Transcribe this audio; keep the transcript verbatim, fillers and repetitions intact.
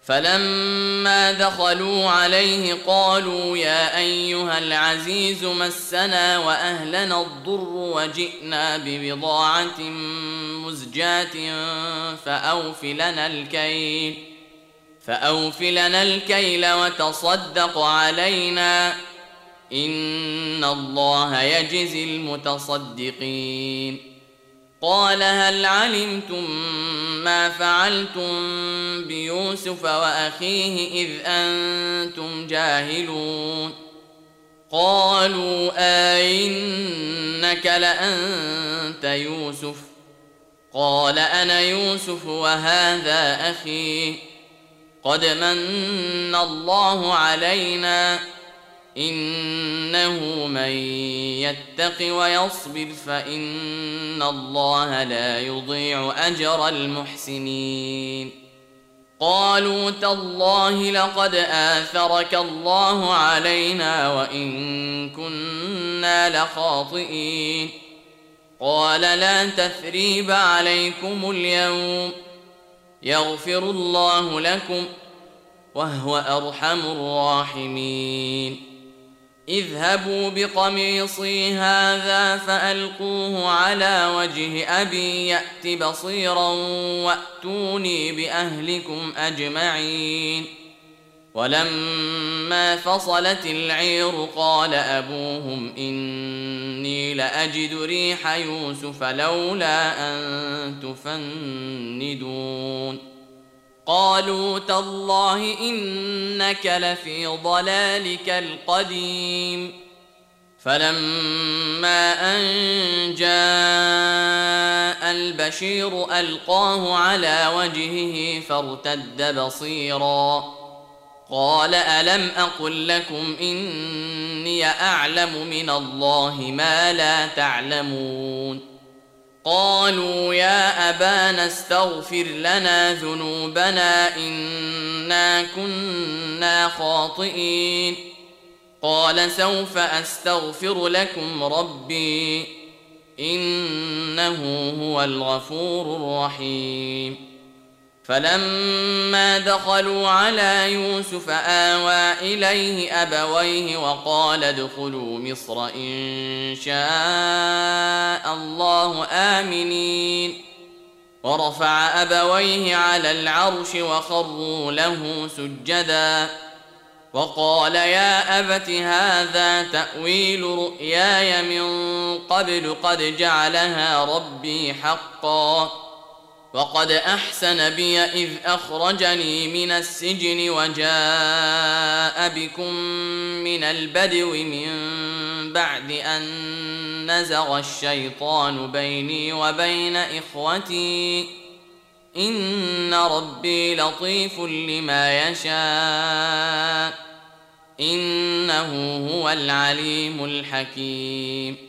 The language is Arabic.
فلما دخلوا عليه قالوا يا أيها العزيز مسنا وأهلنا الضر وجئنا ببضاعة مزجاة فأوف لنا الكيل فأوف لنا الكيل وتصدق علينا إن الله يجزي المتصدقين. قال هل علمتم ما فعلتم بيوسف وأخيه إذ أنتم جاهلون؟ قالوا أئنك لأنت يوسف؟ قال أنا يوسف وهذا أخي قد من الله علينا إنه من يتق ويصبر فإن الله لا يضيع أجر المحسنين. قالوا تالله لقد آثرك الله علينا وإن كنا لخاطئين. قال لا تثريب عليكم اليوم يغفر الله لكم وهو أرحم الراحمين. اذهبوا بقميصي هذا فألقوه على وجه أبي يأت بصيرا وأتوني بأهلكم أجمعين. ولما فصلت العير قال أبوهم إني لأجد ريح يوسف لولا أن تفندون. قالوا تالله إنك لفي ضلالك القديم. فلما أن جاء البشير ألقاه على وجهه فارتد بصيرا قال ألم أقل لكم إني أعلم من الله ما لا تعلمون. قالوا يا أبانا استغفر لنا ذنوبنا إنا كنا خاطئين. قال سوف أستغفر لكم ربي إنه هو الغفور الرحيم. فلما دخلوا على يوسف آوى إليه أبويه وقال ادخلوا مصر إن شاء الله آمنين. ورفع أبويه على العرش وخروا له سجدا وقال يا أبت هذا تأويل رؤياي من قبل قد جعلها ربي حقا وقد أحسن بي إذ أخرجني من السجن وجاء بكم من البدو من بعد أن نزغ الشيطان بيني وبين إخوتي إن ربي لطيف لما يشاء إنه هو العليم الحكيم.